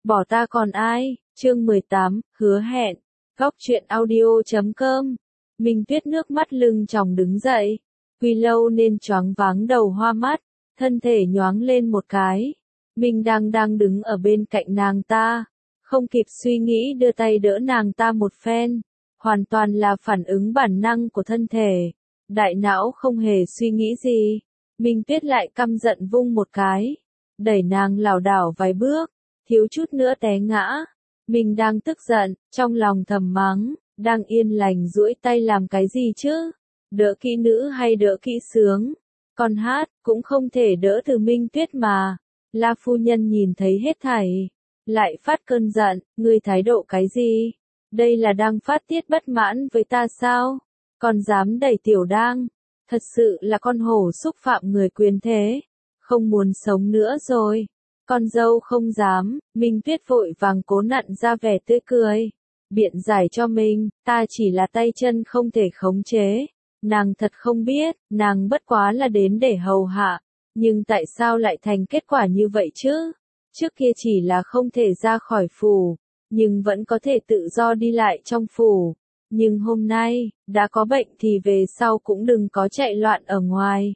Bỏ ta còn ai, chương 18, hứa hẹn, góc truyện audio.com. Minh Tuyết nước mắt lưng tròng đứng dậy, quy lâu nên choáng váng đầu hoa mắt, thân thể nhoáng lên một cái. Minh đang đứng ở bên cạnh nàng ta, không kịp suy nghĩ đưa tay đỡ nàng ta một phen, hoàn toàn là phản ứng bản năng của thân thể, đại não không hề suy nghĩ gì. Minh Tuyết lại căm giận vung một cái, đẩy nàng lảo đảo vài bước, thiếu chút nữa té ngã. Mình đang tức giận, trong lòng thầm mắng, đang yên lành duỗi tay làm cái gì chứ? Đỡ kỹ nữ hay đỡ kỹ sướng? Còn hát, cũng không thể đỡ từ Minh Tuyết mà. La phu nhân nhìn thấy hết thảy, lại phát cơn giận, ngươi thái độ cái gì? Đây là đang phát tiết bất mãn với ta sao? Còn dám đẩy tiểu đang? Thật sự là con hổ xúc phạm người quyền thế, không muốn sống nữa rồi. Con dâu không dám, Minh Tuyết vội vàng cố nặn ra vẻ tươi cười. Biện giải cho mình, ta chỉ là tay chân không thể khống chế. Nàng thật không biết, nàng bất quá là đến để hầu hạ. Nhưng tại sao lại thành kết quả như vậy chứ? Trước kia chỉ là không thể ra khỏi phủ, nhưng vẫn có thể tự do đi lại trong phủ. Nhưng hôm nay, đã có bệnh thì về sau cũng đừng có chạy loạn ở ngoài.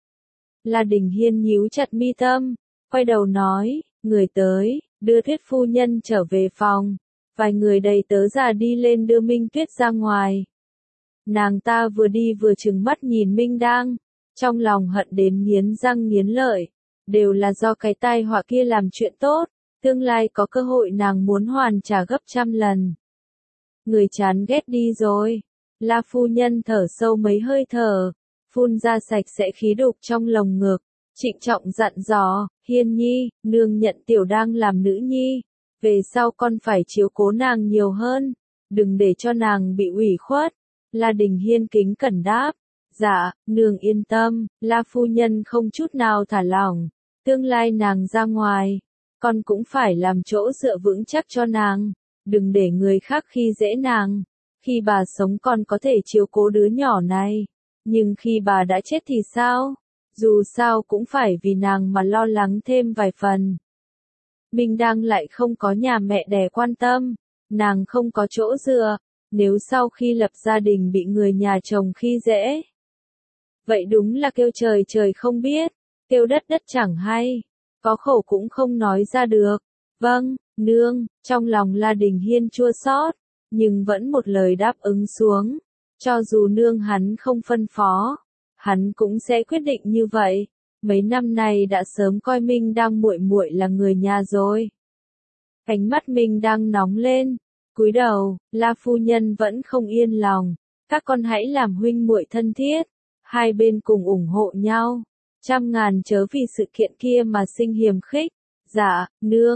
La Đình Hiên nhíu chặt mi tâm, quay đầu nói, người tới, đưa Tuyết phu nhân trở về phòng. Vài người đầy tớ già đi lên đưa Minh Tuyết ra ngoài. Nàng ta vừa đi vừa trừng mắt nhìn Minh Đang, trong lòng hận đến nghiến răng nghiến lợi, đều là do cái tai họa kia làm chuyện tốt, tương lai có cơ hội nàng muốn hoàn trả gấp trăm lần. Người chán ghét đi rồi. La phu nhân thở sâu mấy hơi thở, phun ra sạch sẽ khí đục trong lồng ngực, trịnh trọng dặn dò, Hiên nhi, nương nhận tiểu đang làm nữ nhi, về sau con phải chiếu cố nàng nhiều hơn, đừng để cho nàng bị ủy khuất. La Đình Hiên kính cẩn đáp, dạ, nương yên tâm. La phu nhân không chút nào thả lỏng, tương lai nàng ra ngoài, con cũng phải làm chỗ dựa vững chắc cho nàng, đừng để người khác khi dễ nàng. Khi bà sống con có thể chiếu cố đứa nhỏ này, nhưng khi bà đã chết thì sao? Dù sao cũng phải vì nàng mà lo lắng thêm vài phần. Minh Đang lại không có nhà mẹ đẻ quan tâm, nàng không có chỗ dựa, nếu sau khi lập gia đình bị người nhà chồng khi dễ. Vậy đúng là kêu trời trời không biết, kêu đất đất chẳng hay, có khẩu cũng không nói ra được. Vâng, nương, trong lòng La Đình Hiên chua xót, nhưng vẫn một lời đáp ứng xuống. Cho dù nương hắn không phân phó, hắn cũng sẽ quyết định như vậy. Mấy năm nay đã sớm coi Minh Đang muội muội là người nhà rồi. Ánh mắt Minh Đang nóng lên, cúi đầu, La phu nhân vẫn không yên lòng. Các con hãy làm huynh muội thân thiết, hai bên cùng ủng hộ nhau, trăm ngàn chớ vì sự kiện kia mà sinh hiềm khích. Dạ,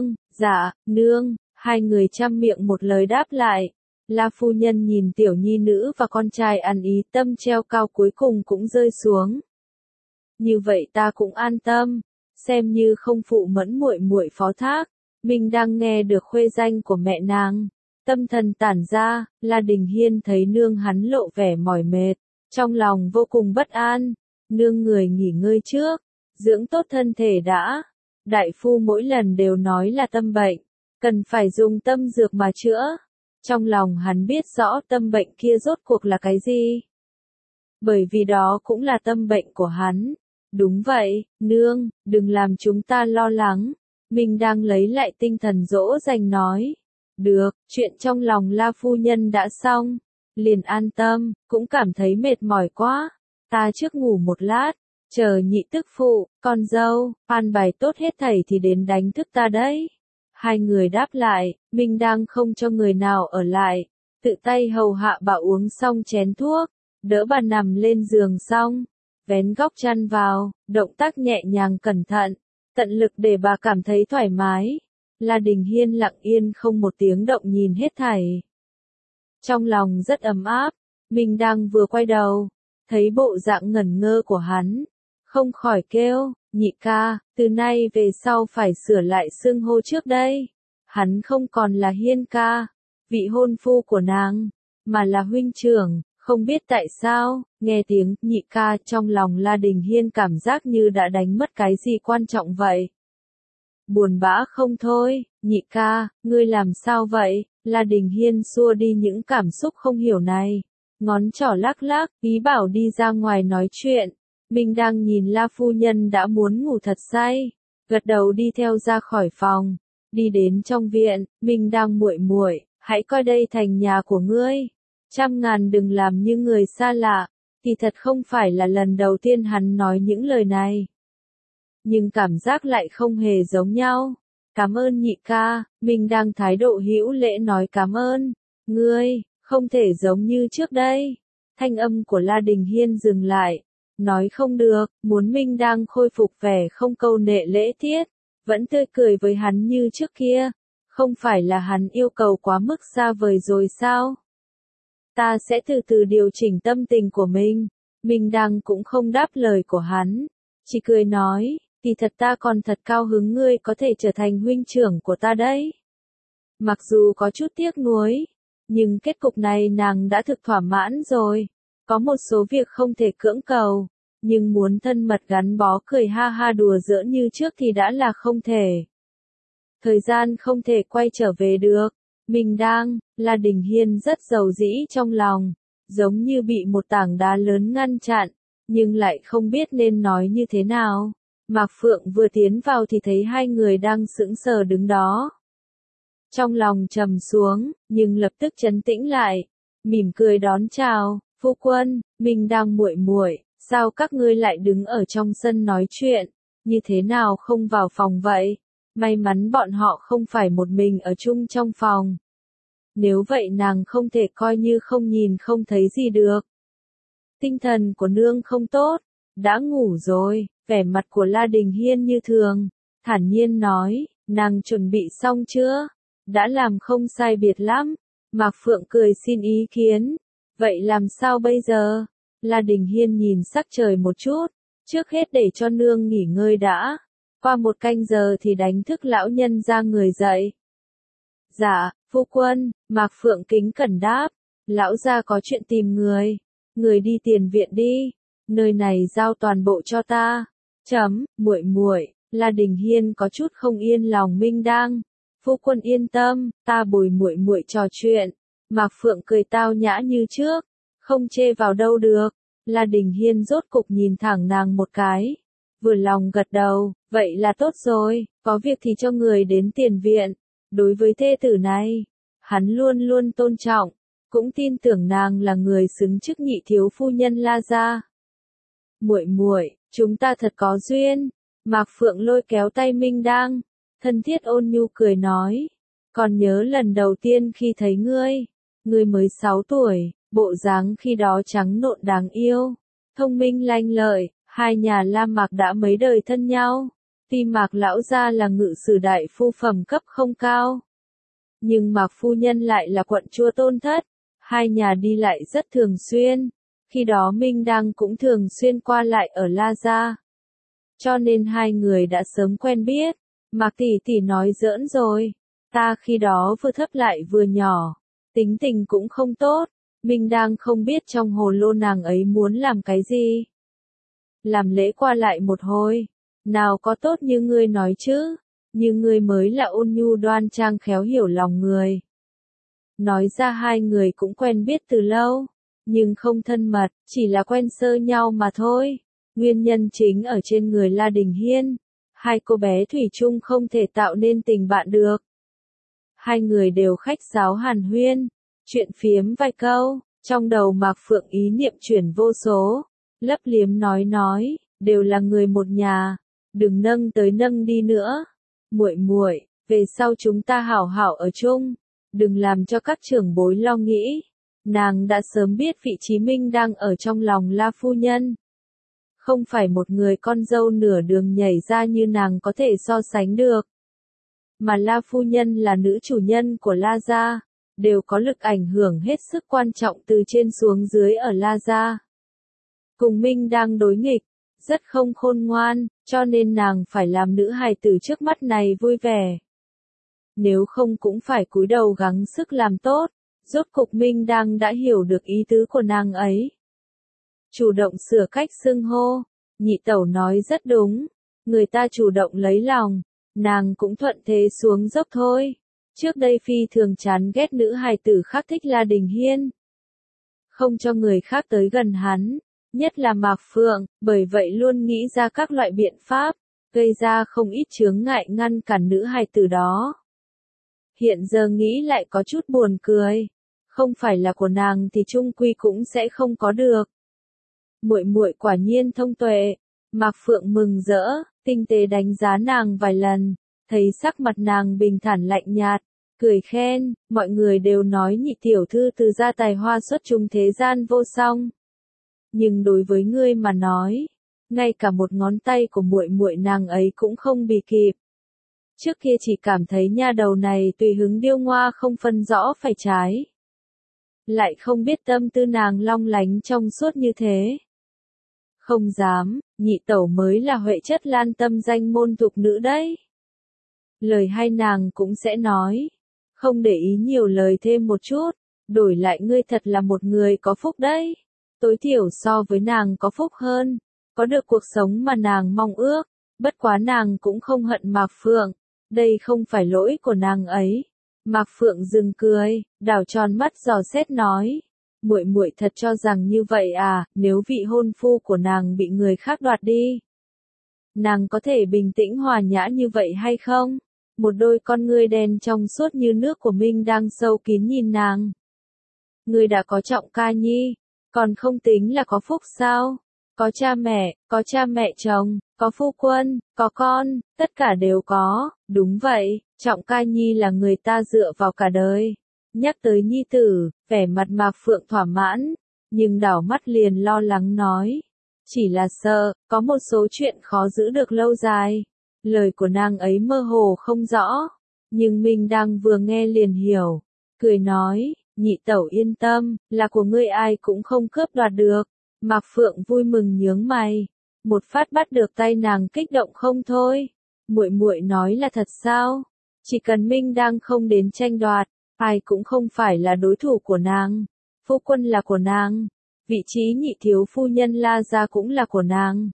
nương, hai người trăm miệng một lời đáp lại. La phu nhân nhìn tiểu nhi nữ và con trai ăn ý, tâm treo cao cuối cùng cũng rơi xuống. Như vậy ta cũng an tâm, xem như không phụ mẫn muội muội phó thác. Mình đang nghe được khuê danh của mẹ nàng, tâm thần tản ra. La Đình Hiên thấy nương hắn lộ vẻ mỏi mệt, trong lòng vô cùng bất an. Nương người nghỉ ngơi trước, dưỡng tốt thân thể đã. Đại phu mỗi lần đều nói là tâm bệnh, cần phải dùng tâm dược mà chữa. Trong lòng hắn biết rõ tâm bệnh kia rốt cuộc là cái gì. Bởi vì đó cũng là tâm bệnh của hắn. Đúng vậy, nương, đừng làm chúng ta lo lắng. Mình đang lấy lại tinh thần dỗ dành nói. Được, chuyện trong lòng La phu nhân đã xong. Liền an tâm, cũng cảm thấy mệt mỏi quá. Ta trước ngủ một lát, chờ nhị tức phụ, con dâu, an bài tốt hết thảy thì đến đánh thức ta đấy. Hai người đáp lại, Minh đang không cho người nào ở lại, tự tay hầu hạ bà uống xong chén thuốc, đỡ bà nằm lên giường xong, vén góc chăn vào, động tác nhẹ nhàng cẩn thận, tận lực để bà cảm thấy thoải mái. La Đình Hiên lặng yên không một tiếng động nhìn hết thảy. Trong lòng rất ấm áp, Minh đang vừa quay đầu, thấy bộ dạng ngẩn ngơ của hắn, không khỏi kêu, nhị ca, từ nay về sau phải sửa lại xưng hô trước đây. Hắn không còn là Hiên ca, vị hôn phu của nàng, mà là huynh trưởng. Không biết tại sao, nghe tiếng nhị ca trong lòng La Đình Hiên cảm giác như đã đánh mất cái gì quan trọng vậy. Buồn bã không thôi, Nhị ca, ngươi làm sao vậy? La Đình Hiên xua đi những cảm xúc không hiểu này. Ngón trỏ lắc lắc, ý bảo đi ra ngoài nói chuyện. Mình đang nhìn La phu nhân đã muốn ngủ thật say. Gật đầu đi theo ra khỏi phòng. Đi đến trong viện, mình đang muội muội, hãy coi đây thành nhà của ngươi. Trăm ngàn đừng làm như người xa lạ. Thì thật không phải là lần đầu tiên hắn nói những lời này. Nhưng cảm giác lại không hề giống nhau. Cảm ơn nhị ca, mình đang thái độ hữu lễ nói cảm ơn. Ngươi, không thể giống như trước đây. Thanh âm của La Đình Hiên dừng lại. Nói không được, muốn Minh đang khôi phục vẻ không câu nệ lễ tiết. Vẫn tươi cười với hắn như trước kia. Không phải là hắn yêu cầu quá mức xa vời rồi sao? Ta sẽ từ từ điều chỉnh tâm tình của mình. Minh đang cũng không đáp lời của hắn. Chỉ cười nói, thì thật ta còn thật cao hứng ngươi có thể trở thành huynh trưởng của ta đấy. Mặc dù có chút tiếc nuối, nhưng kết cục này nàng đã thực thỏa mãn rồi. Có một số việc không thể cưỡng cầu, nhưng muốn thân mật gắn bó cười ha ha đùa giỡn như trước thì đã là không thể. Thời gian không thể quay trở về được. Mình đang, La Đình Hiên rất giàu dĩ trong lòng, giống như bị một tảng đá lớn ngăn chặn, nhưng lại không biết nên nói như thế nào. Mạc Phượng vừa tiến vào thì thấy hai người đang sững sờ đứng đó. Trong lòng trầm xuống, nhưng lập tức trấn tĩnh lại, mỉm cười đón chào, phu quân, mình đang muội muội, sao các ngươi lại đứng ở trong sân nói chuyện, như thế nào không vào phòng vậy? May mắn bọn họ không phải một mình ở chung trong phòng. Nếu vậy nàng không thể coi như không nhìn không thấy gì được. Tinh thần của nương không tốt, đã ngủ rồi, vẻ mặt của La Đình Hiên như thường, thản nhiên nói, nàng chuẩn bị xong chưa? Đã làm không sai biệt lắm. Mạc Phượng cười xin ý kiến. Vậy làm sao bây giờ? La Đình Hiên nhìn sắc trời một chút, trước hết để cho nương nghỉ ngơi đã. Qua một canh giờ thì đánh thức lão nhân ra người dậy. Dạ, phu quân, Mạc Phượng kính cẩn đáp, lão gia có chuyện tìm người. Người đi tiền viện đi, nơi này giao toàn bộ cho ta. Muội muội, La Đình Hiên có chút không yên lòng Minh đang. Phu quân yên tâm, ta bồi muội muội trò chuyện. Mạc Phượng cười tao nhã như trước, không chê vào đâu được. La Đình Hiên rốt cục nhìn thẳng nàng một cái, vừa lòng gật đầu, vậy là tốt rồi, có việc thì cho người đến tiền viện. Đối với thê tử này, hắn luôn luôn tôn trọng, cũng tin tưởng nàng là người xứng chức nhị thiếu phu nhân La gia. Muội muội, chúng ta thật có duyên. Mạc Phượng lôi kéo tay Minh đang, thân thiết ôn nhu cười nói, còn nhớ lần đầu tiên khi thấy ngươi mới 6 tuổi, bộ dáng khi đó trắng nộn đáng yêu, thông minh lanh lợi, hai nhà La Mạc đã mấy đời thân nhau. Tuy Mạc lão gia là ngự sử đại phu phẩm cấp không cao, nhưng Mạc phu nhân lại là quận chúa tôn thất, hai nhà đi lại rất thường xuyên. Khi đó Minh đang cũng thường xuyên qua lại ở La gia, cho nên hai người đã sớm quen biết. Mạc tỷ tỷ nói giỡn rồi, ta khi đó vừa thấp lại vừa nhỏ, tính tình cũng không tốt. Minh đang không biết trong hồ lô nàng ấy muốn làm cái gì. Làm lễ qua lại một hồi, nào có tốt như ngươi nói chứ, như ngươi mới là ôn nhu đoan trang khéo hiểu lòng người. Nói ra hai người cũng quen biết từ lâu, nhưng không thân mật, chỉ là quen sơ nhau mà thôi. Nguyên nhân chính ở trên người La Đình Hiên, hai cô bé thủy chung không thể tạo nên tình bạn được. Hai người đều khách sáo hàn huyên, chuyện phiếm vài câu, trong đầu Mạc Phượng ý niệm chuyển vô số, lấp liếm nói, đều là người một nhà, đừng nâng tới nâng đi nữa. Muội muội, về sau chúng ta hảo hảo ở chung, đừng làm cho các trưởng bối lo nghĩ. Nàng đã sớm biết vị trí Minh đang ở trong lòng La phu nhân. Không phải một người con dâu nửa đường nhảy ra như nàng có thể so sánh được. Mà La phu nhân là nữ chủ nhân của La gia, đều có lực ảnh hưởng hết sức quan trọng từ trên xuống dưới ở La gia. Cùng Minh đang đối nghịch, rất không khôn ngoan, cho nên nàng phải làm nữ hài tử trước mắt này vui vẻ. Nếu không cũng phải cúi đầu gắng sức làm tốt. Rốt cục Minh đang đã hiểu được ý tứ của nàng ấy. Chủ động sửa cách xưng hô, nhị tẩu nói rất đúng, người ta chủ động lấy lòng, nàng cũng thuận thế xuống dốc thôi. Trước đây phi thường chán ghét nữ hài tử khác thích La Đình Hiên. Không cho người khác tới gần hắn, nhất là Mạc Phượng, bởi vậy luôn nghĩ ra các loại biện pháp, gây ra không ít chướng ngại ngăn cản nữ hài tử đó. Hiện giờ nghĩ lại có chút buồn cười, không phải là của nàng thì chung quy cũng sẽ không có được. Muội muội quả nhiên thông tuệ. Mạc Phượng mừng rỡ, tinh tế đánh giá nàng vài lần, thấy sắc mặt nàng bình thản lạnh nhạt, cười khen, mọi người đều nói nhị tiểu thư từ gia tài hoa xuất chúng thế gian vô song. Nhưng đối với ngươi mà nói, ngay cả một ngón tay của muội muội nàng ấy cũng không bì kịp. Trước kia chỉ cảm thấy nha đầu này tùy hứng điêu ngoa không phân rõ phải trái. Lại không biết tâm tư nàng long lánh trong suốt như thế. Không dám, nhị tẩu mới là huệ chất lan tâm danh môn thục nữ đấy. Lời hay nàng cũng sẽ nói. Không để ý nhiều lời thêm một chút, đổi lại ngươi thật là một người có phúc đấy. Tối thiểu so với nàng có phúc hơn, có được cuộc sống mà nàng mong ước, bất quá nàng cũng không hận Mạc Phượng, đây không phải lỗi của nàng ấy. Mạc Phượng dừng cười, đảo tròn mắt dò xét nói, muội muội thật cho rằng như vậy à, nếu vị hôn phu của nàng bị người khác đoạt đi, nàng có thể bình tĩnh hòa nhã như vậy hay không? Một đôi con ngươi đen trong suốt như nước của Minh đang sâu kín nhìn nàng. Ngươi đã có trọng ca nhi, còn không tính là có phúc sao? Có cha mẹ chồng, có phu quân, có con, tất cả đều có, đúng vậy, trọng ca nhi là người ta dựa vào cả đời. Nhắc tới nhi tử, vẻ mặt Mạc Phượng thỏa mãn, nhưng đảo mắt liền lo lắng nói. Chỉ là sợ, có một số chuyện khó giữ được lâu dài. Lời của nàng ấy mơ hồ không rõ, nhưng Minh đang vừa nghe liền hiểu, cười nói, nhị tẩu yên tâm, là của ngươi ai cũng không cướp đoạt được. Mạc Phượng vui mừng nhướng mày, một phát bắt được tay nàng kích động không thôi. Muội muội nói là thật sao? Chỉ cần Minh đang không đến tranh đoạt, ai cũng không phải là đối thủ của nàng. Phu quân là của nàng, vị trí nhị thiếu phu nhân La gia cũng là của nàng.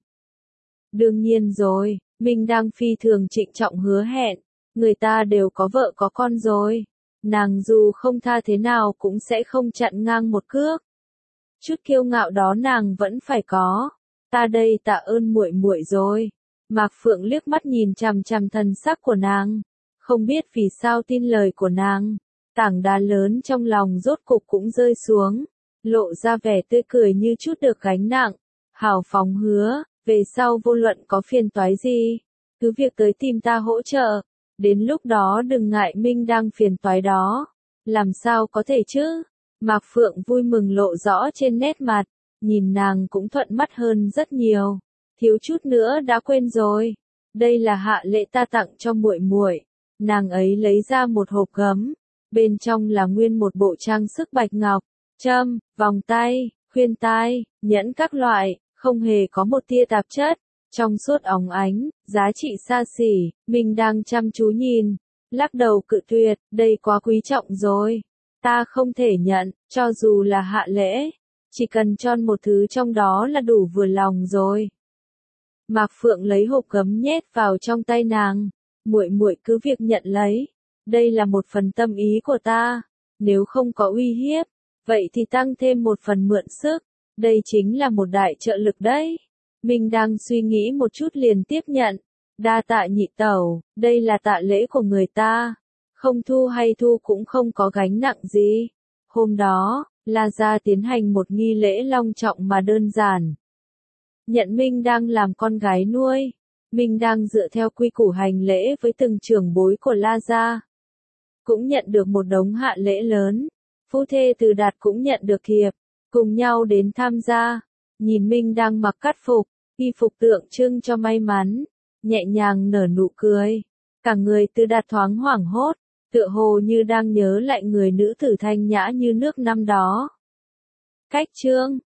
Đương nhiên rồi. Minh đang phi thường trịnh trọng hứa hẹn, người ta đều có vợ có con rồi, nàng dù không tha thế nào cũng sẽ không chặn ngang một cước. Chút kiêu ngạo đó nàng vẫn phải có. Ta đây tạ ơn muội muội rồi. Mạc Phượng liếc mắt nhìn chằm chằm thần sắc của nàng, không biết vì sao tin lời của nàng, tảng đá lớn trong lòng rốt cục cũng rơi xuống, lộ ra vẻ tươi cười như chút được gánh nặng, hào phóng hứa. Về sau vô luận có phiền toái gì, cứ việc tới tìm ta hỗ trợ, đến lúc đó đừng ngại Minh đang phiền toái đó. Làm sao có thể chứ? Mạc Phượng vui mừng lộ rõ trên nét mặt, nhìn nàng cũng thuận mắt hơn rất nhiều. Thiếu chút nữa đã quên rồi, đây là hạ lễ ta tặng cho muội muội. Nàng ấy lấy ra một hộp gấm, bên trong là nguyên một bộ trang sức bạch ngọc, châm, vòng tay, khuyên tai, nhẫn các loại. Không hề có một tia tạp chất, trong suốt óng ánh, giá trị xa xỉ. Mình đang chăm chú nhìn, lắc đầu cự tuyệt, đây quá quý trọng rồi. Ta không thể nhận, cho dù là hạ lễ, chỉ cần cho một thứ trong đó là đủ vừa lòng rồi. Mạc Phượng lấy hộp gấm nhét vào trong tay nàng, muội muội cứ việc nhận lấy, đây là một phần tâm ý của ta, nếu không có uy hiếp, vậy thì tăng thêm một phần mượn sức. Đây chính là một đại trợ lực đấy. Mình đang suy nghĩ một chút liền tiếp nhận. Đa tạ nhị tẩu, đây là tạ lễ của người ta. Không thu hay thu cũng không có gánh nặng gì. Hôm đó, La gia tiến hành một nghi lễ long trọng mà đơn giản. Nhận Minh đang làm con gái nuôi. Minh đang dựa theo quy củ hành lễ với từng trưởng bối của La gia. Cũng nhận được một đống hạ lễ lớn. Phu thê Từ Đạt cũng nhận được thiệp. Cùng nhau đến tham gia, nhìn Minh đang mặc cát phục, y phục tượng trưng cho may mắn, nhẹ nhàng nở nụ cười, cả người Từ Đạt thoáng hoảng hốt, tựa hồ như đang nhớ lại người nữ tử thanh nhã như nước năm đó. Cách chương